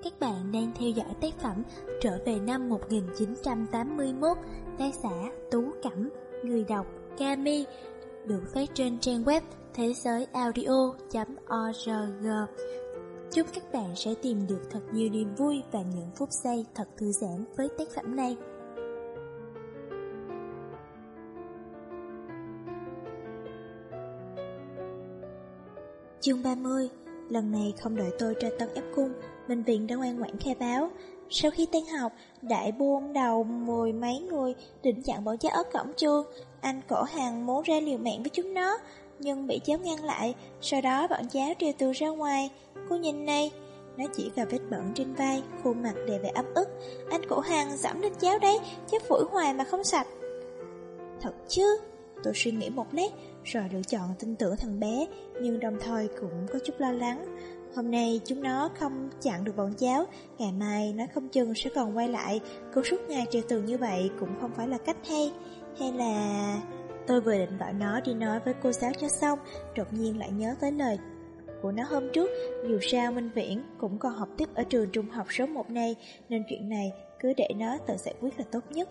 Các bạn đang theo dõi tác phẩm Trở về năm 1981, tác giả Tú Cẩm, người đọc Kami, được phát trên trang web thế giới audio.org. Chúc các bạn sẽ tìm được thật nhiều niềm vui và những phút giây thật thư giãn với tác phẩm này. Chương 30. Lần này không đợi tôi ra tân ép cung, bệnh viện đã ngoan ngoãn khai báo. Sau khi tan học, đại buôn đầu mười mấy người định chặn bọn cháu ở cổng trường. Anh Cổ Hằng muốn ra liều mạng với chúng nó, nhưng bị cháu ngăn lại. Sau đó bọn cháu trèo tường ra ngoài. Cô nhìn này. Nó chỉ vào vết bẩn trên vai, khuôn mặt đầy vẻ ấm ức. Anh Cổ Hằng dẫm lên cháu đấy, cháu phủi hoài mà không sạch. Thật chứ? Tôi suy nghĩ một lát, rồi lựa chọn tin tưởng thằng bé, nhưng đồng thời cũng có chút lo lắng. Hôm nay chúng nó không chặn được bọn cháu, ngày mai nó không chừng sẽ còn quay lại. Cứ suốt ngày treo tường như vậy cũng không phải là cách hay. Hay là... Tôi vừa định gọi nó đi nói với cô giáo cho xong, đột nhiên lại nhớ tới lời của nó hôm trước. Dù sao Minh Viễn cũng còn học tiếp ở trường trung học số 1 này, nên chuyện này cứ để nó tự giải quyết là tốt nhất.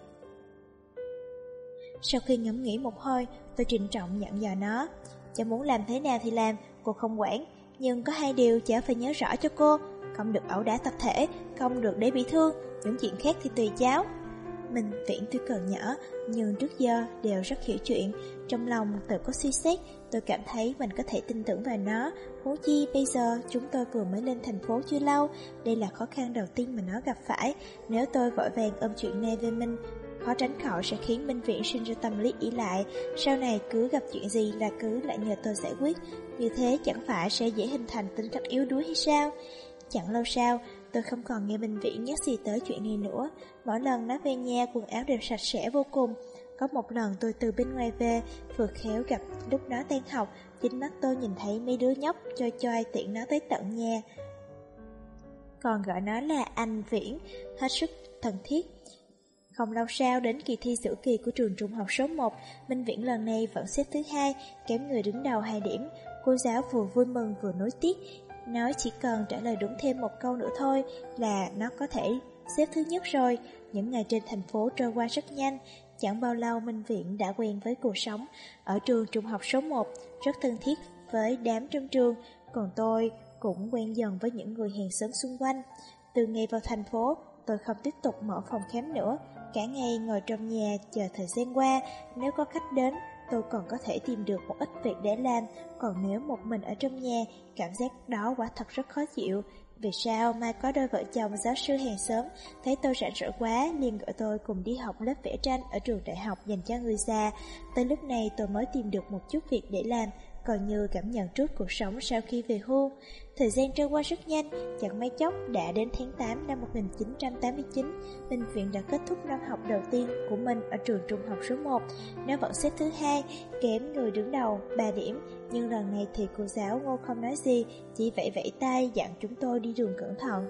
Sau khi ngẫm nghĩ một hồi, tôi trịnh trọng nhận dò nó. Cháu muốn làm thế nào thì làm, cô không quản. Nhưng có hai điều cháu phải nhớ rõ cho cô. Không được ẩu đả tập thể, không được để bị thương. Những chuyện khác thì tùy cháu. Mình Viễn tuy cờ nhỏ, nhưng trước giờ đều rất hiểu chuyện. Trong lòng tự có suy xét, tôi cảm thấy mình có thể tin tưởng vào nó. Huống chi bây giờ chúng tôi vừa mới lên thành phố chưa lâu. Đây là khó khăn đầu tiên mà nó gặp phải. Nếu tôi vội vàng ôm chuyện này về mình, khó tránh khỏi sẽ khiến Minh Viễn sinh ra tâm lý ỷ lại. Sau này cứ gặp chuyện gì là cứ lại nhờ tôi giải quyết. Như thế chẳng phải sẽ dễ hình thành tính cách yếu đuối hay sao? Chẳng lâu sau, tôi không còn nghe Minh Viễn nhắc gì tới chuyện này nữa. Mỗi lần nó về nhà quần áo đều sạch sẽ vô cùng. Có một lần tôi từ bên ngoài về, vừa khéo gặp lúc nó tan học, chính mắt tôi nhìn thấy mấy đứa nhóc choi choi tiện nó tới tận nhà. Còn gọi nó là anh Viễn, hết sức thân thiết. Không lâu sau đến kỳ thi giữa kỳ của trường trung học số 1, Minh Viễn lần này vẫn xếp thứ 2, kém người đứng đầu 2 điểm. Cô giáo vừa vui mừng vừa nối tiếc, nói chỉ cần trả lời đúng thêm một câu nữa thôi là nó có thể xếp thứ nhất rồi. Những ngày trên thành phố trôi qua rất nhanh, chẳng bao lâu Minh Viễn đã quen với cuộc sống ở trường trung học số 1, rất thân thiết với đám trong trường, còn tôi cũng quen dần với những người hàng xóm xung quanh. Từ ngày vào thành phố, tôi không tiếp tục mở phòng khám nữa, cả ngày ngồi trong nhà chờ thời gian qua. Nếu có khách đến, tôi còn có thể tìm được một ít việc để làm, còn nếu một mình ở trong nhà, cảm giác đó quả thật rất khó chịu. Vì sao mai có đôi vợ chồng giáo sư hàng xóm thấy tôi rảnh rỗi quá, liền gọi tôi cùng đi học lớp vẽ tranh ở trường đại học dành cho người già. Tới lúc này tôi mới tìm được một chút việc để làm, coi như cảm nhận trước cuộc sống sau khi về hưu. Thời gian trôi qua rất nhanh, chẳng mấy chốc đã đến tháng 8 năm 1989. Minh Viễn đã kết thúc năm học đầu tiên của mình ở trường trung học số 1. Nó vẫn xếp thứ 2, kém người đứng đầu 3 điểm. Nhưng lần này thì cô giáo Ngô không nói gì, chỉ vẫy vẫy tay dặn chúng tôi đi đường cẩn thận.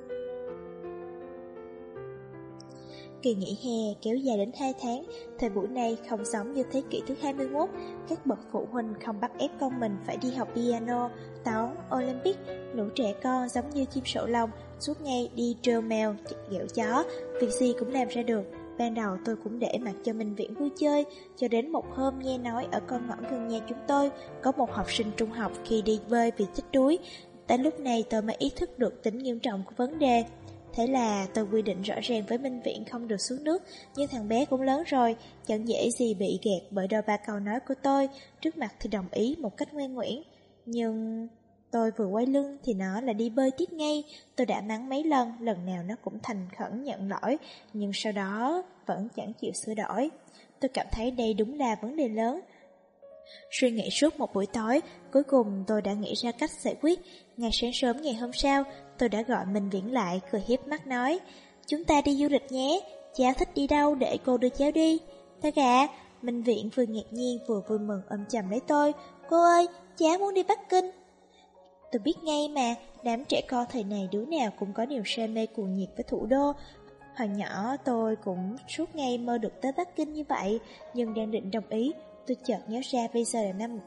Kỳ nghỉ hè kéo dài đến 2 tháng, thời buổi này không giống như thế kỷ thứ 21, các bậc phụ huynh không bắt ép con mình phải đi học piano, toán, Olympic, lũ trẻ con giống như chim sổ lông, suốt ngày đi trêu mèo, ghẹo chó, việc gì cũng làm ra được. Ban đầu tôi cũng để mặc cho Minh Viễn vui chơi, cho đến một hôm nghe nói ở con ngõ gần nhà chúng tôi có một học sinh trung học khi đi bơi bị chết đuối. Tới lúc này tôi mới ý thức được tính nghiêm trọng của vấn đề. Thế là tôi quy định rõ ràng với Minh Viễn không được xuống nước, nhưng thằng bé cũng lớn rồi, chẳng dễ gì bị gạt bởi đôi ba câu nói của tôi, trước mặt thì đồng ý một cách ngoan ngoãn. Nhưng tôi vừa quay lưng thì nó lại đi bơi tiếp ngay. Tôi đã mắng mấy lần, lần nào nó cũng thành khẩn nhận lỗi, nhưng sau đó vẫn chẳng chịu sửa đổi. Tôi cảm thấy đây đúng là vấn đề lớn. Suy nghĩ suốt một buổi tối, cuối cùng tôi đã nghĩ ra cách giải quyết. Ngày sáng sớm ngày hôm sau, tôi đã gọi Minh Viễn lại, cười hiếp mắt nói: "Chúng ta đi du lịch nhé, cháu thích đi đâu để cô đưa cháu đi?" "Thật à?" Minh Viễn vừa ngạc nhiên vừa vui mừng ôm chầm lấy tôi. "Cô ơi, cháu muốn đi Bắc Kinh." Tôi biết ngay mà, đám trẻ con thời này đứa nào cũng có niềm say mê cuồng nhiệt với thủ đô. Hồi nhỏ tôi cũng suốt ngày mơ được tới Bắc Kinh như vậy, nhưng đang định đồng ý, tôi chợt nhớ ra bây giờ là năm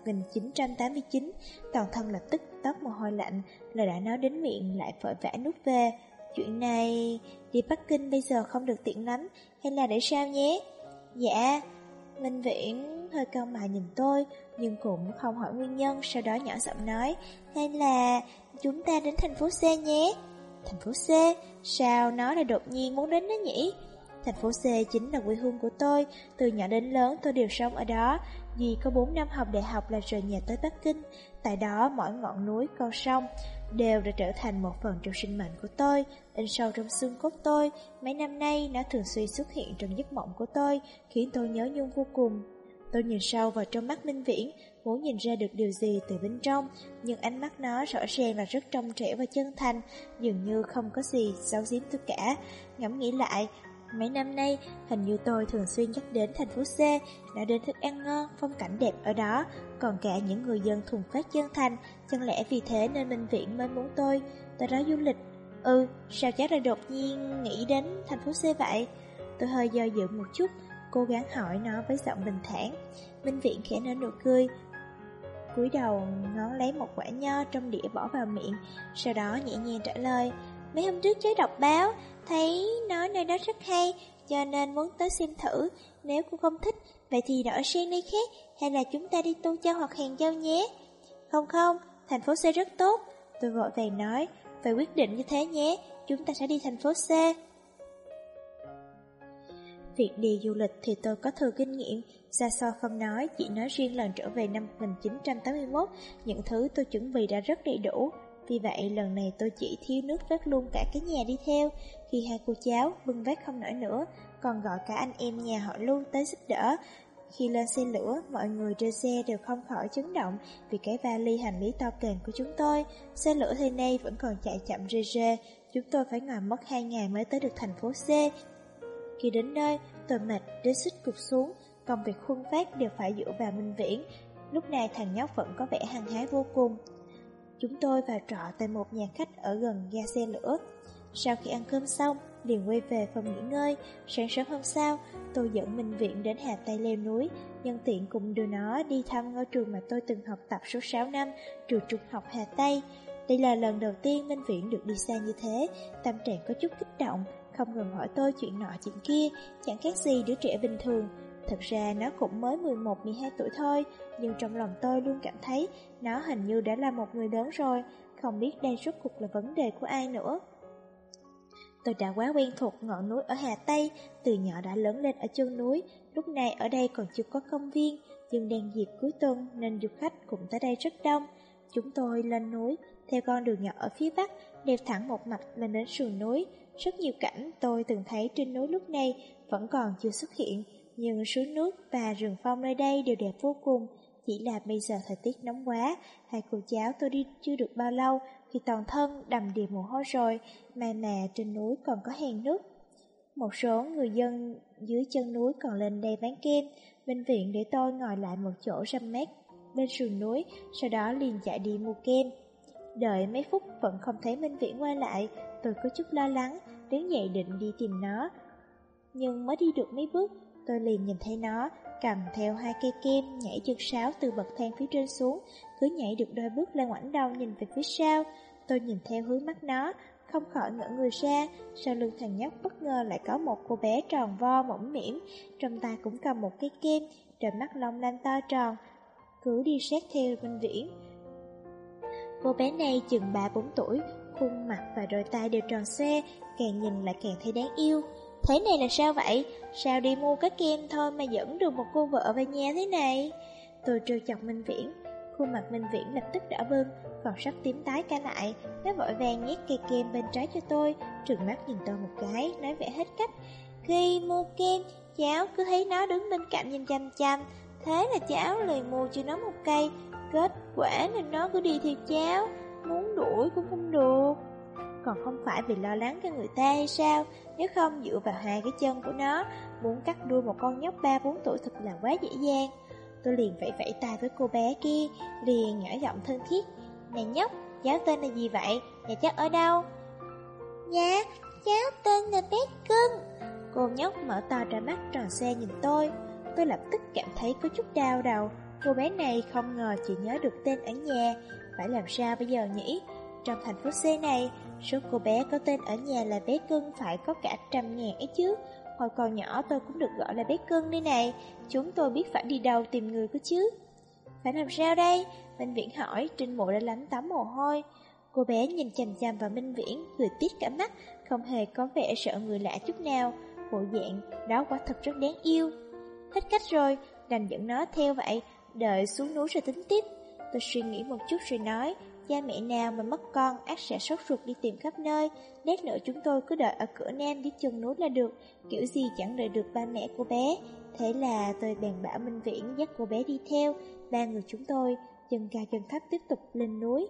1989, toàn thân lập tức toát mồ hôi lạnh, lời đã nói đến miệng lại vội vã nuốt về. chuyện này đi Bắc Kinh bây giờ không được tiện lắm, hay là để sao nhé? Dạ. Minh Viễn hơi cau mày nhìn tôi, nhưng cũng không hỏi nguyên nhân, sau đó nhỏ giọng nói, hay là chúng ta đến thành phố C nhé. Thành phố C? Sao nó lại đột nhiên muốn đến đó nhỉ? Thành phố C chính là quê hương của tôi, từ nhỏ đến lớn tôi đều sống ở đó. Duy có 4 năm học đại học là rời nhà tới Bắc Kinh. Tại đó mỗi ngọn núi, con sông đều đã trở thành một phần trong sinh mệnh của tôi, in sâu trong xương cốt tôi. Mấy năm nay nó thường xuyên xuất hiện trong giấc mộng của tôi, khiến tôi nhớ nhung vô cùng. Tôi nhìn sâu vào trong mắt Minh Viễn, muốn nhìn ra được điều gì từ bên trong, nhưng ánh mắt nó rõ ràng là rất trong trẻo và chân thành, dường như không có gì giấu giếm tôi cả. Ngẫm nghĩ lại, mấy năm nay, hình như tôi thường xuyên nhắc đến thành phố C, đã đến thức ăn ngon, phong cảnh đẹp ở đó, còn cả những người dân thuần phát chân thành, chẳng lẽ vì thế nên Minh Viễn mới muốn tôi tới đó du lịch? Sao cháu lại đột nhiên nghĩ đến thành phố C vậy? Tôi hơi do dự một chút, cố gắng hỏi nó với giọng bình thản. Minh Viễn khẽ nở nụ cười, cúi đầu ngón lấy một quả nho trong đĩa bỏ vào miệng, sau đó nhẹ nhàng trả lời, mấy hôm trước cháu đọc báo, thấy nói nơi đó rất hay, cho nên muốn tới xem thử. Nếu cô không thích, vậy thì đổi sang nơi khác, hay là chúng ta đi Tu Châu hoặc Hàng Châu nhé. Không, thành phố C rất tốt. Tôi vội vàng nói, phải quyết định như thế nhé, chúng ta sẽ đi thành phố C. Việc đi du lịch thì tôi có thừa kinh nghiệm, xa xôi không nói, chỉ nói riêng lần trở về năm 1981, những thứ tôi chuẩn bị đã rất đầy đủ. Vì vậy lần này tôi chỉ thiếu nước vớt luôn cả cái nhà đi theo. Khi hai cô cháu bưng vác không nổi nữa, còn gọi cả anh em nhà họ Lưu tới giúp đỡ. Khi lên xe lửa, mọi người trên xe đều không khỏi chấn động vì cái vali hành lý to kềnh của chúng tôi. Xe lửa thời nay vẫn còn chạy chậm rê rê, chúng tôi phải ngồi mất 2 ngày mới tới được thành phố C. Khi đến nơi, tôi mệt đến suýt gục xuống, công việc khuân phát đều phải dựa vào Minh Viễn. Lúc này thằng nhóc vẫn có vẻ hăng hái vô cùng. Chúng tôi vào trọ tại một nhà khách ở gần ga xe lửa. Sau khi ăn cơm xong, liền quay về phòng nghỉ ngơi. Sáng sớm hôm sau, tôi dẫn Minh Viễn đến Hà Tây leo núi, nhân tiện cùng đưa nó đi thăm ngôi trường mà tôi từng học tập suốt 6 năm, trường trung học Hà Tây. Đây là lần đầu tiên Minh Viễn được đi xa như thế, tâm trạng có chút kích động, không ngừng hỏi tôi chuyện nọ chuyện kia, chẳng khác gì đứa trẻ bình thường. Thật ra nó cũng mới 11-12 tuổi thôi, nhưng trong lòng tôi luôn cảm thấy nó hình như đã là một người lớn rồi, không biết đây rốt cuộc là vấn đề của ai nữa. Tôi đã quá quen thuộc ngọn núi ở Hà Tây, từ nhỏ đã lớn lên ở chân núi, lúc này ở đây còn chưa có công viên, nhưng đang dịp cuối tuần nên du khách cũng tới đây rất đông. Chúng tôi lên núi, theo con đường nhỏ ở phía bắc, đẹp thẳng một mạch lên đến sườn núi. Rất nhiều cảnh tôi từng thấy trên núi lúc này vẫn còn chưa xuất hiện, nhưng suối nước và rừng phong nơi đây đều đẹp vô cùng. Chỉ là bây giờ thời tiết nóng quá, hai cô cháu tôi đi chưa được bao lâu thì toàn thân đầm đìa mồ hôi rồi, mà trên núi còn có hàn nước. Một số người dân dưới chân núi còn lên đây bán kem. Bệnh viện để tôi ngồi lại một chỗ râm mát bên sườn núi, sau đó liền chạy đi mua kem. Đợi mấy phút vẫn không thấy Minh Viễn quay lại, tôi có chút lo lắng, đứng dậy định đi tìm nó. Nhưng mới đi được mấy bước, tôi liền nhìn thấy nó cầm theo 2 cây kem nhảy chân sáo từ bậc thang phía trên xuống, cứ nhảy được đôi bước lại ngoảnh đầu nhìn về phía sau. Tôi nhìn theo hướng mắt nó, không khỏi ngỡ người ra, sau lưng thằng nhóc bất ngờ lại có một cô bé tròn vo mũm mĩm, trong tay cũng cầm một cây kem, đôi mắt long lanh to tròn, cứ đi sát theo Minh Viễn. Cô bé này chừng 3-4 tuổi, khuôn mặt và đôi tay đều tròn xoe, càng nhìn lại càng thấy đáng yêu. Thế này là sao vậy? Sao đi mua cái kem thôi mà dẫn được một cô vợ về nhà thế này? Tôi trêu chọc Minh Viễn, khuôn mặt Minh Viễn lập tức đỏ bừng, còn sắp tím tái cả lại. Nó vội vàng nhét cây kem bên trái cho tôi, trừng mắt nhìn tôi một cái, nói vẻ hết cách. Khi mua kem, cháu cứ thấy nó đứng bên cạnh nhìn chăm chăm, thế là cháu liền mua cho nó một cây. Kết quả nên nó cứ đi theo cháu, muốn đuổi cũng không được. Còn không phải vì lo lắng cho người ta hay sao? Nếu không dựa vào 2 cái chân của nó, muốn cắt đuôi một con nhóc 3-4 tuổi thật là quá dễ dàng. Tôi liền vẫy vẫy tay với cô bé kia, liền nhỏ giọng thân thiết. Này nhóc, cháu tên là gì vậy? Nhà cháu ở đâu? Dạ, cháu tên là bé Cưng. Cô nhóc mở to ra mắt tròn xe nhìn tôi. Tôi lập tức cảm thấy có chút đau đầu. Cô bé này không ngờ chỉ nhớ được tên ở nhà. Phải làm sao bây giờ nhỉ? Trong thành phố C này, Số cô bé có tên ở nhà là bé Cưng phải có cả 100.000 ấy chứ. Hồi còn nhỏ tôi cũng được gọi là bé Cưng đây này. Chúng tôi biết phải đi đâu tìm người cơ chứ. Phải làm sao đây? Minh Viễn hỏi, Trinh Mụ đã lấm tấm mồ hôi. Cô bé nhìn chằm chằm vào Minh Viễn, cười tít cả mắt, không hề có vẻ sợ người lạ chút nào. Bộ dạng đó quả thật rất đáng yêu. Hết cách rồi, đành dẫn nó theo vậy, đợi xuống núi rồi tính tiếp. Tôi suy nghĩ một chút rồi nói, cha mẹ nào mà mất con ắt sẽ sốt ruột đi tìm khắp nơi. Lát nữa chúng tôi cứ đợi ở cửa nam dưới chân núi là được, kiểu gì chẳng đợi được ba mẹ cô bé. Thế là tôi bèn bảo Minh Viễn dắt cô bé đi theo. Ba người chúng tôi chân cao chân thấp tiếp tục lên núi.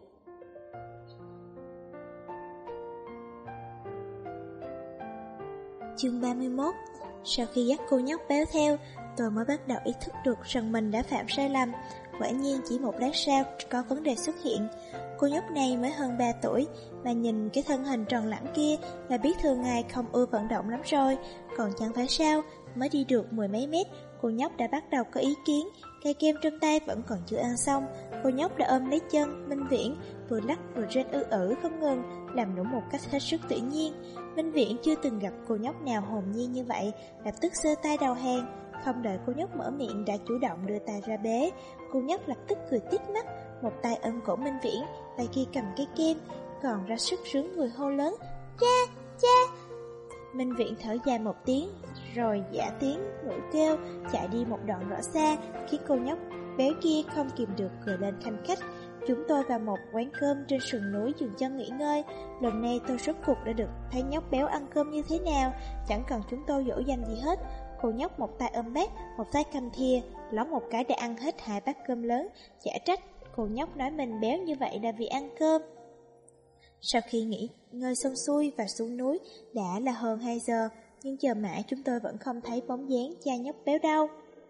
Chương 31. Sau khi dắt cô nhóc béo theo, tôi mới bắt đầu ý thức được rằng mình đã phạm sai lầm. Quả nhiên chỉ một lát sau có vấn đề xuất hiện. Cô nhóc này mới hơn 3 tuổi, mà nhìn cái thân hình tròn lẳng kia là biết thường ngày không ưa vận động lắm rồi. Còn chẳng phải sao, mới đi được 10 mấy mét, cô nhóc đã bắt đầu có ý kiến. Cây kem trong tay vẫn còn chưa ăn xong, cô nhóc đã ôm lấy chân Minh Viễn, vừa lắc vừa rên không ngừng, làm nũng một cách hết sức tự nhiên. Minh Viễn chưa từng gặp cô nhóc nào hồn nhiên như vậy, lập tức giơ tay đầu hàng. Không đợi cô nhóc mở miệng đã chủ động đưa tay ra bế. Cô nhóc lập tức cười tít mắt, một tay ôm cổ Minh Viễn, tay kia cầm cây kem, còn ra sức rướn người hô lớn: cha, cha! Minh Viễn thở dài một tiếng, rồi giả tiếng nổi kêu, chạy đi một đoạn rõ xa, khiến cô nhóc béo kia không kìm được cười lên khanh khách. Chúng tôi vào một quán cơm trên sườn núi dừng chân nghỉ ngơi. Lần này tôi rốt cuộc đã được thấy nhóc béo ăn cơm như thế nào, chẳng cần chúng tôi dỗ dành gì hết. Cô nhóc một tay ôm bát, một tay cầm thìa, lóng một cái đã ăn hết 2 bát cơm lớn. Chả trách cô nhóc nói mình béo như vậy là vì ăn cơm. Sau khi nghỉ ngơi xong xuôi và xuống núi đã là hơn 2 giờ, nhưng chờ mãi chúng tôi vẫn không thấy bóng dáng cha nhóc béo đâu.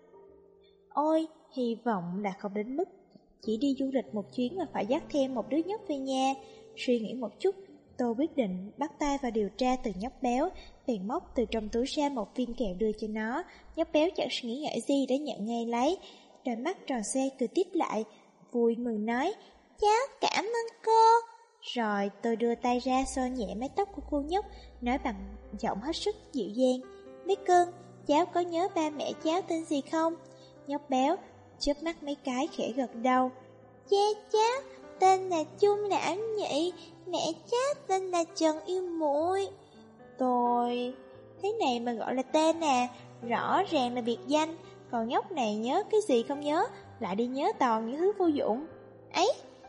Ôi, hy vọng là không đến mức chỉ đi du lịch một chuyến mà phải dắt thêm một đứa nhóc về nhà. Suy nghĩ một chút, tôi quyết định bắt tay vào điều tra từ nhóc béo, bèn móc từ trong túi ra một viên kẹo đưa cho nó. Nhóc béo chẳng suy nghĩ ngợi gì đã nhận ngay lấy, đôi mắt tròn xoe cười tiếp lại, vui mừng nói: cháu cảm ơn cô. Rồi tôi đưa tay ra xoa nhẹ mái tóc của cô nhóc, nói bằng giọng hết sức dịu dàng: bé Cưng, cháu có nhớ ba mẹ cháu tên gì không? Nhóc béo chớp mắt mấy cái khẽ gật đầu: cha cháu tên là Chung Lão nhị, mẹ cháu tên là Trần Yêu Muội. Tôi... thế này mà gọi là tên à? Rõ ràng là biệt danh. Còn nhóc này nhớ cái gì không nhớ, lại đi nhớ toàn những thứ vô dụng. Ấy,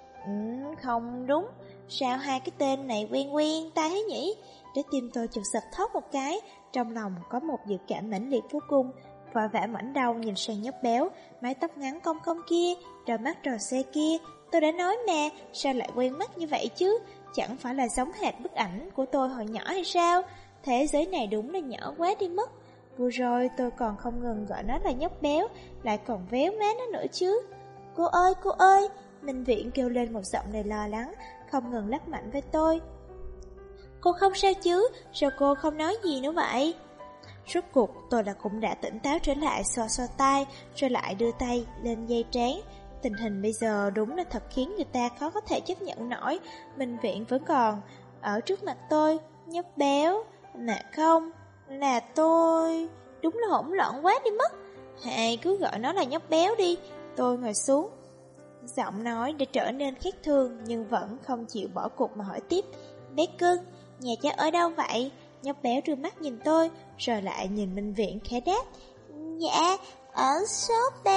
không đúng. Sao hai cái tên này quen quen ta thế nhỉ? Trái tim tôi chợt sập thót một cái, trong lòng có một dự cảm mãnh liệt vô cùng. Vội vã ngoảnh đầu nhìn sang nhóc béo, mái tóc ngắn cong cong kia, đôi mắt tròn xe kia. Tôi đã nói mà, sao lại quen mắt như vậy chứ? Chẳng phải là giống hệt bức ảnh của tôi hồi nhỏ hay sao? Thế giới này đúng là nhỏ quá đi mất. Vừa rồi tôi còn không ngừng gọi nó là nhóc béo, lại còn véo má nó nữa chứ. Cô ơi, Minh Viễn kêu lên một giọng đầy lo lắng, không ngừng lắc mạnh với tôi. Cô không sao chứ, sao cô không nói gì nữa vậy? Rốt cuộc tôi cũng đã tỉnh táo trở lại, xoa xoa tay, rồi lại đưa tay lên dây trán. Tình hình bây giờ đúng là thật khiến người ta khó có thể chấp nhận nổi. Minh Viễn vẫn còn ở trước mặt tôi, nhóc béo. Mà không, là tôi... đúng là hỗn loạn quá đi mất. Hãy cứ gọi nó là nhóc béo đi. Tôi ngồi xuống, giọng nói đã trở nên khác thường, nhưng vẫn không chịu bỏ cuộc mà hỏi tiếp: bé Cưng, nhà cháu ở đâu vậy? Nhóc béo đưa mắt nhìn tôi, rồi lại nhìn Minh Viễn khẽ đáp: dạ, ở số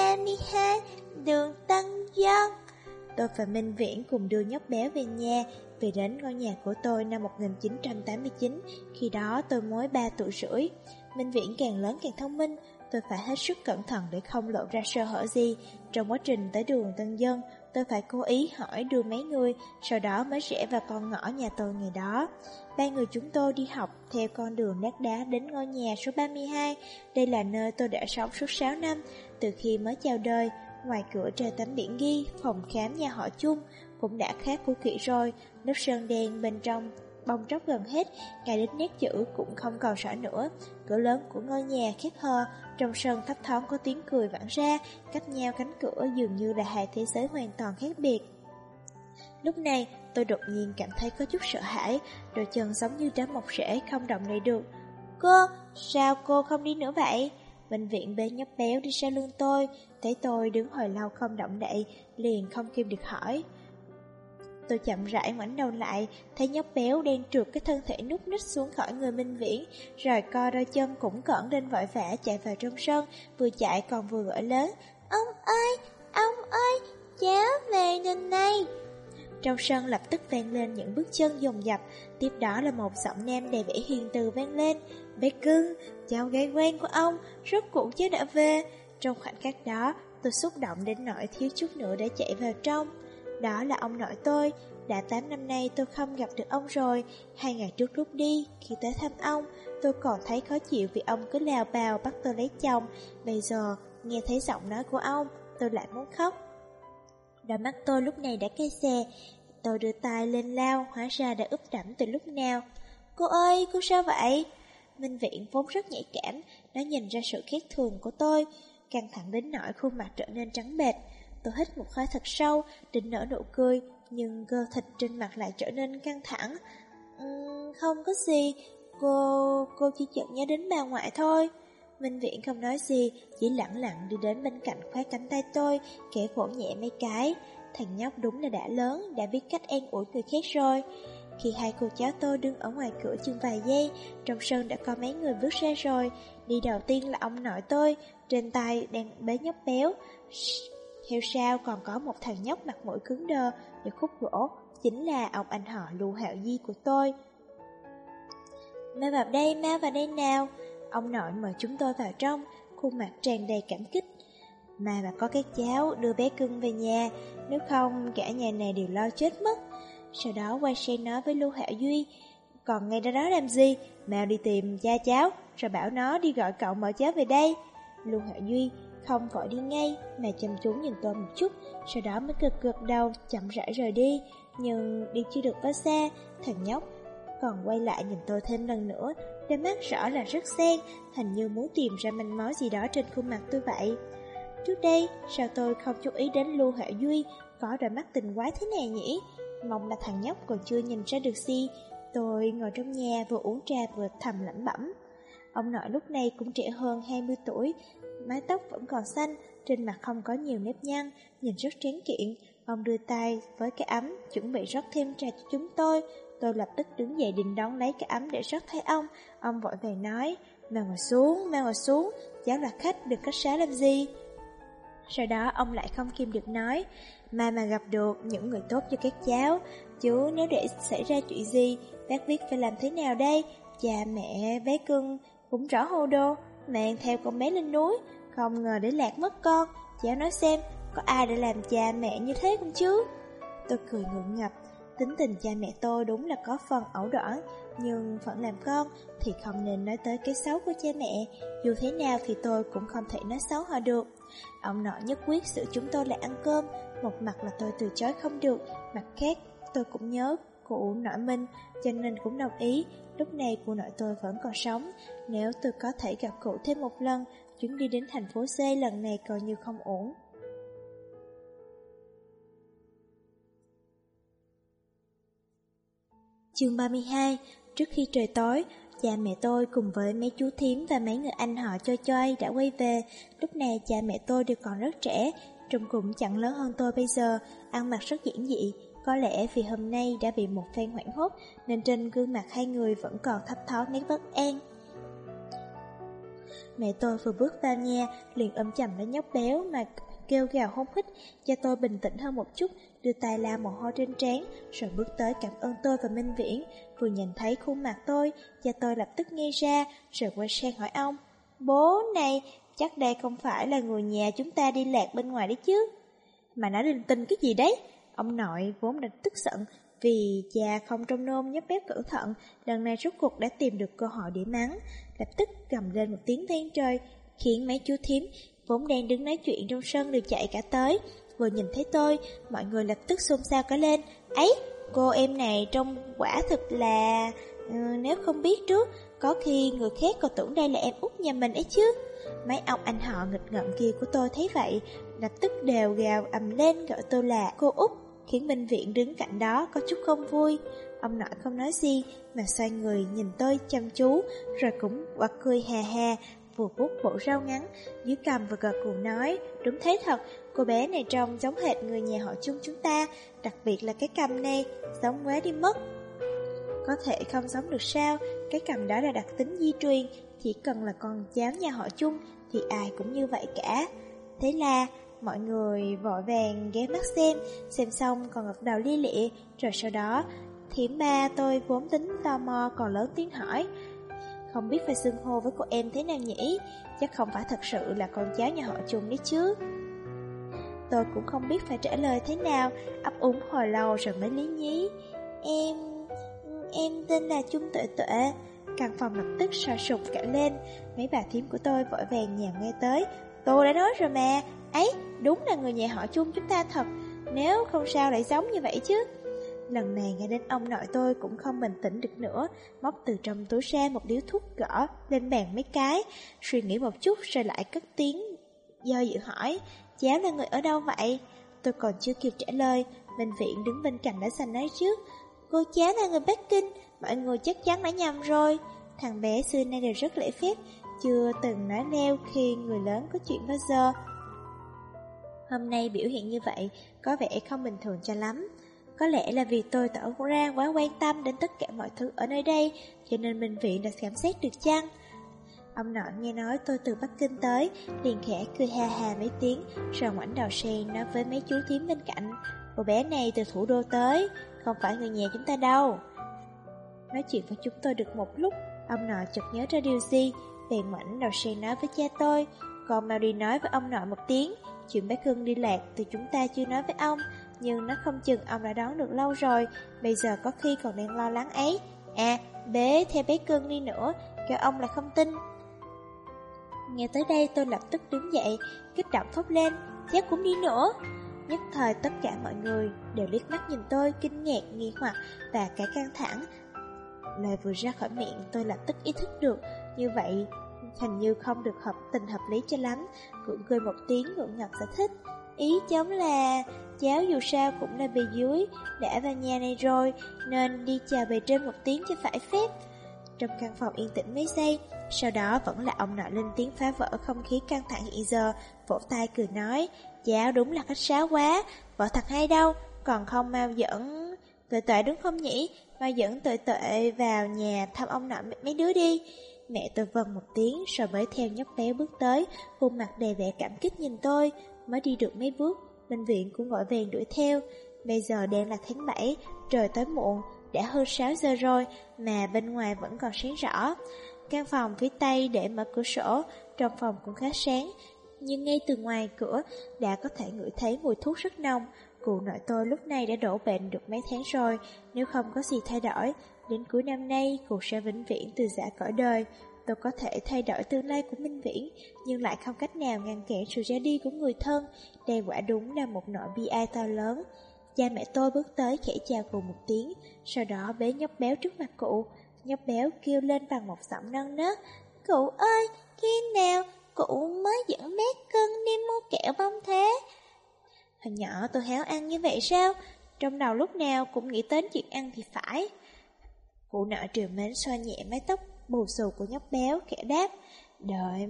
32, đường Tân Dân. Tôi và Minh Viễn cùng đưa nhóc béo về nhà. Về đến ngôi nhà của tôi năm 1989, khi đó tôi mới 3 tuổi rưỡi. Minh Viễn càng lớn càng thông minh, tôi phải hết sức cẩn thận để không lộ ra sơ hở gì. Trong quá trình tới đường Tân Dân, tôi phải cố ý hỏi đường mấy người, sau đó mới rẽ vào con ngõ nhà tôi ngày đó. Ba người chúng tôi đi học theo con đường lát đá đến ngôi nhà số 32. Đây là nơi tôi đã sống suốt 6 năm, từ khi mới chào đời. Ngoài cửa treo tấm biển ghi phòng khám nhà họ Chung, cũng đã khá cũ kỹ rồi, lớp sơn đen bên trong bong tróc gần hết, ngay đến nét chữ cũng không còn rõ nữa. Cửa lớn của ngôi nhà khép hờ, trong sân thấp thoáng có tiếng cười vẳng ra, cách nhau cánh cửa dường như là hai thế giới hoàn toàn khác biệt. Lúc này, tôi đột nhiên cảm thấy có chút sợ hãi, đôi chân giống như đã mọc rễ không động đậy được. Cô, sao cô không đi nữa vậy? Bệnh viện bế nhóc béo đi sau lưng tôi, thấy tôi đứng hồi lâu không động đậy, liền không kìm được hỏi. Tôi chậm rãi ngoảnh đầu lại, thấy nhóc béo đang trượt cái thân thể núp ních xuống khỏi người Minh Viễn, rồi co đôi chân cũng cẩn lên vội vã chạy vào trong sân, vừa chạy còn vừa gọi lớn. Ông ơi, cháu về lần này. Trong sân lập tức vang lên những bước chân dồn dập, tiếp đó là một giọng nam đầy vẻ hiền từ vang lên. Bé cưng, cháu gái ngoan của ông, rốt cuộc cháu đã về. Trong khoảnh khắc đó, tôi xúc động đến nỗi thiếu chút nữa để chạy vào trong. Đó là ông nội tôi. Đã 8 năm nay tôi không gặp được ông rồi. 2 ngày trước lúc đi, khi tới thăm ông, tôi còn thấy khó chịu vì ông cứ lào bào bắt tôi lấy chồng. Bây giờ, nghe thấy giọng nói của ông, tôi lại muốn khóc. Đôi mắt tôi lúc này đã cay xè. Tôi đưa tay lên lau, hóa ra đã ướt đẫm từ lúc nào. Cô ơi, cô sao vậy? Minh Viễn vốn rất nhạy cảm, nó nhìn ra sự khác thường của tôi, căng thẳng đến nỗi khuôn mặt trở nên trắng bệch. Tôi hít một hơi thật sâu, định nở nụ cười, nhưng cơ thịt trên mặt lại trở nên căng thẳng. Không có gì, cô chỉ chợt nhớ đến bà ngoại thôi. Minh Viễn không nói gì, chỉ lẳng lặng đi đến bên cạnh khoác cánh tay tôi, kẻ vỗ nhẹ mấy cái. Thằng nhóc đúng là đã lớn, đã biết cách an ủi người khác rồi. Khi hai cô cháu tôi đứng ở ngoài cửa chừng vài giây, trong sân đã có mấy người bước ra rồi. Đi đầu tiên là ông nội tôi, trên tay đang bế nhóc béo. Theo sau còn có một thằng nhóc mặt mũi cứng đờ, được khúc gỗ, chính là ông anh họ Lưu Hạo Di của tôi. Mau vào đây nào. Ông nội mời chúng tôi vào trong, khuôn mặt tràn đầy cảm kích. Mà có các cháu đưa bé cưng về nhà, nếu không cả nhà này đều lo chết mất. Sau đó quay sang nói với Lưu Hạo Duy, còn ngay đó làm gì, mau đi tìm cha cháu, rồi bảo nó đi gọi cậu mở cháu về đây. Lưu Hạo Duy không vội đi ngay, mà chăm chú nhìn tôi một chút, sau đó mới gật đầu, chậm rãi rời đi. Nhưng đi chưa được bao xa, thằng nhóc còn quay lại nhìn tôi thêm lần nữa, đôi mắt rõ là rất xen, hình như muốn tìm ra manh mối gì đó trên khuôn mặt tôi vậy. Trước đây, sao tôi không chú ý đến Lưu Hạo Duy có đôi mắt tình quái thế này nhỉ? Mong là thằng nhóc còn chưa nhìn ra được gì. Tôi ngồi trong nhà vừa uống trà vừa thầm lẩm bẩm. Ông nội lúc này cũng trẻ hơn 20 tuổi, mái tóc vẫn còn xanh, trên mặt không có nhiều nếp nhăn, nhìn rất tráng kiện. Ông đưa tay với cái ấm, chuẩn bị rót thêm trà cho chúng tôi. Tôi lập tức đứng dậy định đón lấy cái ấm để rót thay ông. Ông vội vàng nói, mau ngồi xuống, cháu là khách, đừng khách sáo làm gì. Sau đó ông lại không kìm được nói, mà gặp được những người tốt cho các cháu, chứ nếu để xảy ra chuyện gì, bác biết phải làm thế nào đây? Cha mẹ bé cưng cũng rõ hồ đồ, mang theo con bé lên núi, không ngờ để lạc mất con. Cháu nói xem, có ai đã làm cha mẹ như thế không chứ? Tôi cười ngượng ngập. Tính tình cha mẹ tôi đúng là có phần ẩu đả, nhưng phận làm con thì không nên nói tới cái xấu của cha mẹ. Dù thế nào thì tôi cũng không thể nói xấu họ được. Ông nội nhất quyết xử chúng tôi lại ăn cơm. Một mặt là tôi từ chối không được, mặt khác tôi cũng nhớ cụ nội Minh, cho nên cũng đồng ý. Lúc này cụ nội tôi vẫn còn sống, nếu tôi có thể gặp cụ thêm một lần, chuyến đi đến thành phố C lần này coi như không ổn. Chương 32. Trước khi trời tối, cha mẹ tôi cùng với mấy chú thím và mấy người anh họ Choi đã quay về. Lúc này cha mẹ tôi đều còn rất trẻ, trông cũng chẳng lớn hơn tôi bây giờ, ăn mặc rất giản dị. Có lẽ vì hôm nay đã bị một phen hoảng hốt, nên trên gương mặt hai người vẫn còn thấp thoáng nét bất an. Mẹ tôi vừa bước vào nhà, liền ôm chầm lấy nhóc béo mà kêu gào hôn hít. Cha tôi bình tĩnh hơn một chút, đưa tay lau mồ hôi trên trán, rồi bước tới cảm ơn tôi và Minh Viễn. Vừa nhìn thấy khuôn mặt tôi, cha tôi lập tức nghe ra, rồi quay sang hỏi ông, bố này, chắc đây không phải là người nhà chúng ta đi lạc bên ngoài đấy chứ? Mà nói linh tinh cái gì đấy? Ông nội vốn đã tức giận, vì cha không trông nom nhóc béo cẩn thận, lần này rốt cuộc đã tìm được cơ hội để mắng, lập tức gầm lên một tiếng than trời, khiến mấy chú thím vốn đang đứng nói chuyện trong sân đều chạy cả tới. Vừa nhìn thấy tôi, mọi người lập tức xôn xao cả lên. Ấy, cô em này trông quả thực là... nếu không biết trước, có khi người khác còn tưởng đây là em út nhà mình ấy chứ. Mấy ông anh họ nghịch ngợm kia của tôi thấy vậy, lập tức đều gào ầm lên gọi tôi là cô út. khiến Minh Viễn đứng cạnh đó có chút không vui. Ông nội không nói gì mà xoay người nhìn tôi chăm chú, rồi cũng bật cười hà hà, vừa vuốt bộ râu ngắn dưới cằm vừa gật gù nói, đúng thế thật, cô bé này trông giống hệt người nhà họ Chung chúng ta, đặc biệt là cái cằm này, giống quá đi mất. Có thể không giống được sao, cái cằm đó là đặc tính di truyền, chỉ cần là con cháu nhà họ Chung thì ai cũng như vậy cả. Thế là mọi người vội vàng ghé mắt xem xong còn gật đầu lia lịa, rồi sau đó thím ba tôi vốn tính tò mò còn lớn tiếng hỏi, không biết phải xưng hô với cô em thế nào nhỉ, chắc không phải thật sự là con cháu nhà họ Chung đấy chứ. Tôi cũng không biết phải trả lời thế nào, ấp úng hồi lâu rồi mới lý nhí, Em tên là Chung Tuệ Tuệ. Căn phòng lập tức sôi sục cả lên. Mấy bà thím của tôi vội vàng nhào nghe tới. Tôi đã nói rồi mà. Ấy, đúng là người nhà họ Chung chúng ta thật. Nếu không sao lại giống như vậy chứ. Lần này nghe đến ông nội tôi cũng không bình tĩnh được nữa, móc từ trong túi ra một điếu thuốc gõ lên bàn mấy cái, suy nghĩ một chút rồi lại cất tiếng do dự hỏi, cháu là người ở đâu vậy? Tôi còn chưa kịp trả lời, Minh Viễn đứng bên cạnh đã xanh nói trước, cô cháu là người Bắc Kinh, mọi người chắc chắn đã nhầm rồi. Thằng bé xưa nay đều rất lễ phép, chưa từng nói leo khi người lớn có chuyện bao giờ. Hôm nay biểu hiện như vậy có vẻ không bình thường cho lắm. Có lẽ là vì tôi tỏ ra quá quan tâm đến tất cả mọi thứ ở nơi đây, cho nên Minh Viễn đã khám xét được chăng? Ông nội nghe nói tôi từ Bắc Kinh tới, liền khẽ cười ha ha mấy tiếng, rồi ngoảnh đầu sang nói với mấy chú thím bên cạnh, cô bé này từ thủ đô tới, không phải người nhà chúng ta đâu. Nói chuyện với chúng tôi được một lúc, ông nội chợt nhớ ra điều gì, bèn ngoảnh đầu sang nói với cha tôi, con mau đi nói với ông nội một tiếng, chuyện bé Cưng đi lạc thì chúng ta chưa nói với ông, nhưng nó không chừng ông đã đón được lâu rồi, bây giờ có khi còn đang lo lắng ấy. À, bế theo bé Cưng đi nữa, kêu ông là không tin. Nghe tới đây tôi lập tức đứng dậy, kích động thốt lên, cháu cũng đi nữa. Nhất thời tất cả mọi người đều liếc mắt nhìn tôi, kinh ngạc, nghi hoặc và cả căng thẳng. Lời vừa ra khỏi miệng tôi lập tức ý thức được, như vậy hình như không được hợp lý cho lắm, cũng cười một tiếng ngượng ngập giải thích. Ý giống là cháu dù sao cũng là bề dưới, đã vào nhà này rồi, nên đi chào bề trên một tiếng cho phải phép. Trong căn phòng yên tĩnh mấy giây, sau đó vẫn là ông nội lên tiếng phá vỡ không khí căng thẳng hiện giờ, vỗ tay cười nói, cháu đúng là khách sáo quá, vợ thật hay đâu, còn không mau dẫn Tuệ Tuệ đúng không nhỉ, mau dẫn Tuệ Tuệ vào nhà thăm ông nội mấy đứa đi. Mẹ tôi vâng một tiếng rồi mới theo nhóc béo bước tới, khuôn mặt đầy vẻ cảm kích nhìn tôi. Mới đi được mấy bước, Minh Viễn cũng vội vàng đuổi theo. Bây giờ đang là tháng 7, trời tối muộn, đã hơn 6 giờ rồi mà bên ngoài vẫn còn sáng rõ. Căn phòng phía tây để mở cửa sổ, trong phòng cũng khá sáng, nhưng ngay từ ngoài cửa đã có thể ngửi thấy mùi thuốc rất nồng. Cụ nội tôi lúc này đã đổ bệnh được mấy tháng rồi, nếu không có gì thay đổi, đến cuối năm nay cụ sẽ vĩnh viễn từ giã cõi đời. Tôi có thể thay đổi tương lai của Minh Viễn, nhưng lại không cách nào ngăn cản sự ra đi của người thân. Đây quả đúng là một nỗi bi ai to lớn. Cha mẹ tôi bước tới khẽ chào cụ một tiếng, sau đó bế nhóc béo trước mặt cụ. Nhóc béo kêu lên bằng một giọng non nớt, cụ ơi, khi nào cụ mới dẫn bé Cưng đi mua kẹo bông thế? Hồi nhỏ tôi háo ăn như vậy sao? Trong đầu lúc nào cũng nghĩ đến chuyện ăn thì phải. Cụ nội triều mến xoa nhẹ mái tóc bù xù của nhóc béo, khẽ đáp, đợi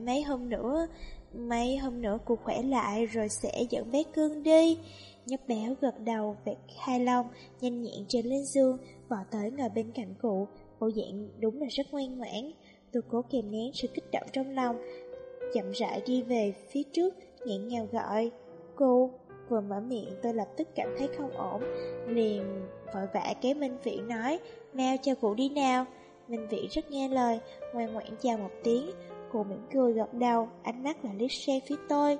mấy hôm nữa cụ khỏe lại rồi sẽ dẫn bé Cưng đi. Nhóc béo gật đầu vẹt hai lông, nhanh nhẹn trên lên giường, vò tới ngồi bên cạnh cụ, bộ dạng đúng là rất ngoan ngoãn. Tôi cố kìm nén sự kích động trong lòng, chậm rãi đi về phía trước, nghẹn ngào gọi, cụ. Vừa mở miệng tôi lập tức cảm thấy không ổn, liền vội vã kéo Minh Viễn nói, mau cho cụ đi nào. Minh Viễn rất nghe lời, ngoan ngoãn chào một tiếng. Cụ mỉm cười gật đầu, ánh mắt là liếc xe phía tôi.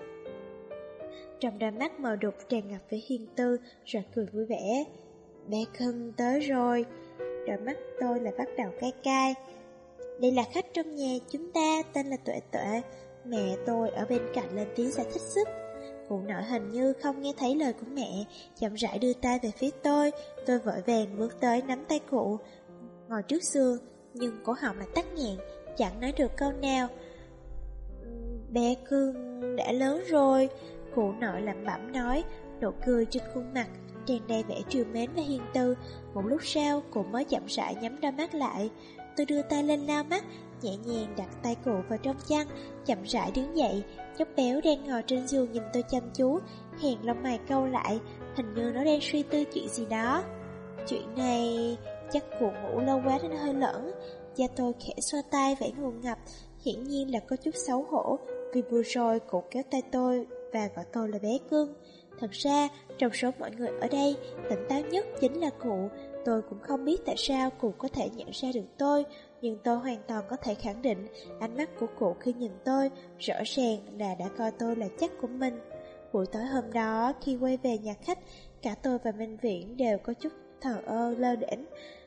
Trong đôi mắt mờ đục tràn ngập vẻ hiền tư, rồi cười vui vẻ. Bé Cưng tới rồi. Đôi mắt tôi là bắt đầu cay cay. Đây là khách trong nhà chúng ta, tên là Tuệ Tuệ. Mẹ tôi ở bên cạnh lên tiếng giải thích sức. Cụ nội hình như không nghe thấy lời của mẹ, chậm rãi đưa tay về phía tôi. Tôi vội vàng bước tới nắm tay cụ, ngồi trước giường, nhưng cổ họng lại tắc nghẹn, chẳng nói được câu nào. Bé Cưng đã lớn rồi, cụ nội lẩm bẩm nói, nụ cười trên khuôn mặt tràn đầy vẻ trìu mến và hiền từ. Một lúc sau, cụ mới chậm rãi nhắm đôi mắt lại. Tôi đưa tay lên lau mắt, nhẹ nhàng đặt tay cụ vào trong chăn, chậm rãi đứng dậy. Nhóc béo đang ngồi trên giường nhìn tôi chăm chú, hèn lông mày cau lại, hình như nó đang suy tư chuyện gì đó. Chuyện này chắc cụ ngủ lâu quá nên hơi lẫn. Da tôi khẽ xoa tay vẻ nguồn ngập, hiển nhiên là có chút xấu hổ, vì vừa rồi cụ kéo tay tôi và gọi tôi là bé cưng. Thật ra, trong số mọi người ở đây, tỉnh táo nhất chính là cụ. Tôi cũng không biết tại sao cụ có thể nhận ra được tôi, nhưng tôi hoàn toàn có thể khẳng định ánh mắt của cụ khi nhìn tôi rõ ràng là đã coi tôi là chất của mình. Buổi tối hôm đó, khi quay về nhà khách, cả tôi và Minh Viễn đều có chút thờ ơ lơ đễnh.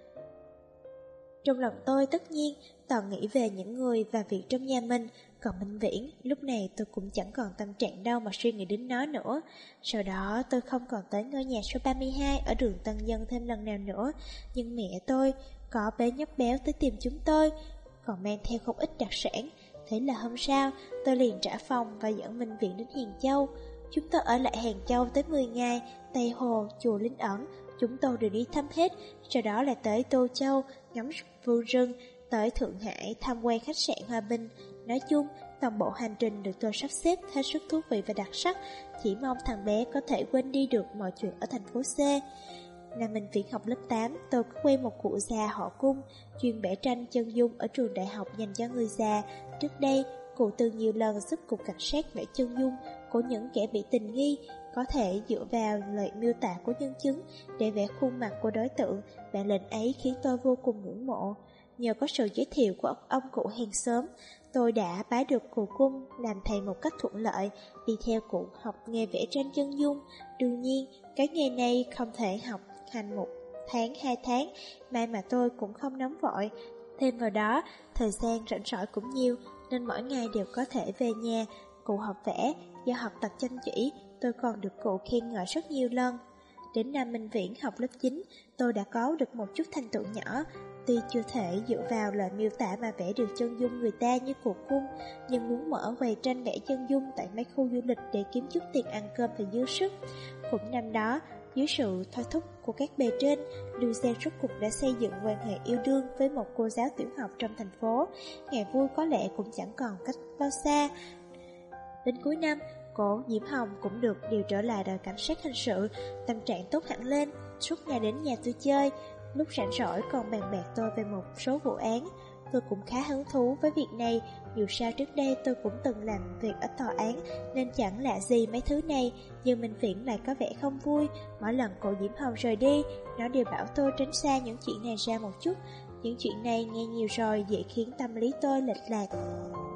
Trong lòng tôi tất nhiên toàn nghĩ về những người và việc trong nhà mình. Còn Minh Viễn, lúc này tôi cũng chẳng còn tâm trạng đâu mà suy nghĩ đến nó nữa. Sau đó tôi không còn tới ngôi nhà số 32 ở đường Tân Dân thêm lần nào nữa. Nhưng mẹ tôi có bế nhóc béo tới tìm chúng tôi, còn mang theo không ít đặc sản. Thế là hôm sau tôi liền trả phòng và dẫn Minh Viễn đến Hàng Châu. Chúng tôi ở lại Hàng Châu tới 10 ngày, Tây Hồ, chùa Linh Ẩn chúng tôi đều đi thăm hết. Sau đó lại tới Tô Châu ngắm vườn rừng, tới Thượng Hải tham quan khách sạn Hòa Bình. Nói chung, toàn bộ hành trình được tôi sắp xếp hết sức thú vị và đặc sắc. Chỉ mong thằng bé có thể quên đi được mọi chuyện ở thành phố C. Năm Minh Viễn học lớp 8, tôi có quen một cụ già họ Cung, chuyên vẽ tranh chân dung ở trường đại học dành cho người già. Trước đây, cụ từng nhiều lần giúp cục cảnh sát vẽ chân dung của những kẻ bị tình nghi, có thể dựa vào lời miêu tả của nhân chứng để vẽ khuôn mặt của đối tượng. Bản lĩnh ấy khiến tôi vô cùng ngưỡng mộ. Nhờ có sự giới thiệu của ông cụ hàng xóm, tôi đã bái được cụ Cung làm thầy một cách thuận lợi, đi theo cụ học nghề vẽ tranh chân dung. Đương nhiên, cái nghề này không thể học hành 1 tháng 2 tháng, mà tôi cũng không nóng vội. Thêm vào đó, thời gian rảnh rỗi cũng nhiều, nên mỗi ngày đều có thể về nhà. Cụ học vẽ, do học tập chăm chỉ, tôi còn được cụ khen ngợi rất nhiều lần. Đến năm Minh Viễn học lớp 9, tôi đã có được một chút thành tựu nhỏ. Tuy chưa thể dựa vào lời miêu tả mà vẽ được chân dung người ta như cụ Cung, nhưng muốn mở quầy tranh vẽ chân dung tại mấy khu du lịch để kiếm chút tiền ăn cơm thì dư sức. Cũng năm đó, dưới sự thôi thúc của các bề trên, Lưu Giang rốt cuộc đã xây dựng quan hệ yêu đương với một cô giáo tiểu học trong thành phố. Ngày vui có lẽ cũng chẳng còn cách bao xa. Đến cuối năm, cô Diễm Hồng cũng được điều trở lại đội cảnh sát hình sự, tâm trạng tốt hẳn lên, suốt ngày đến nhà tôi chơi. Lúc rảnh rỗi còn bàn bạc tôi về một số vụ án. Tôi cũng khá hứng thú với việc này, dù sao trước đây tôi cũng từng làm việc ở tòa án nên chẳng lạ gì mấy thứ này. Nhưng Minh Viễn lại có vẻ không vui. Mỗi lần cô Diễm Hồng rời đi, nó đều bảo tôi tránh xa những chuyện này ra một chút. Những chuyện này nghe nhiều rồi dễ khiến tâm lý tôi lệch lạc.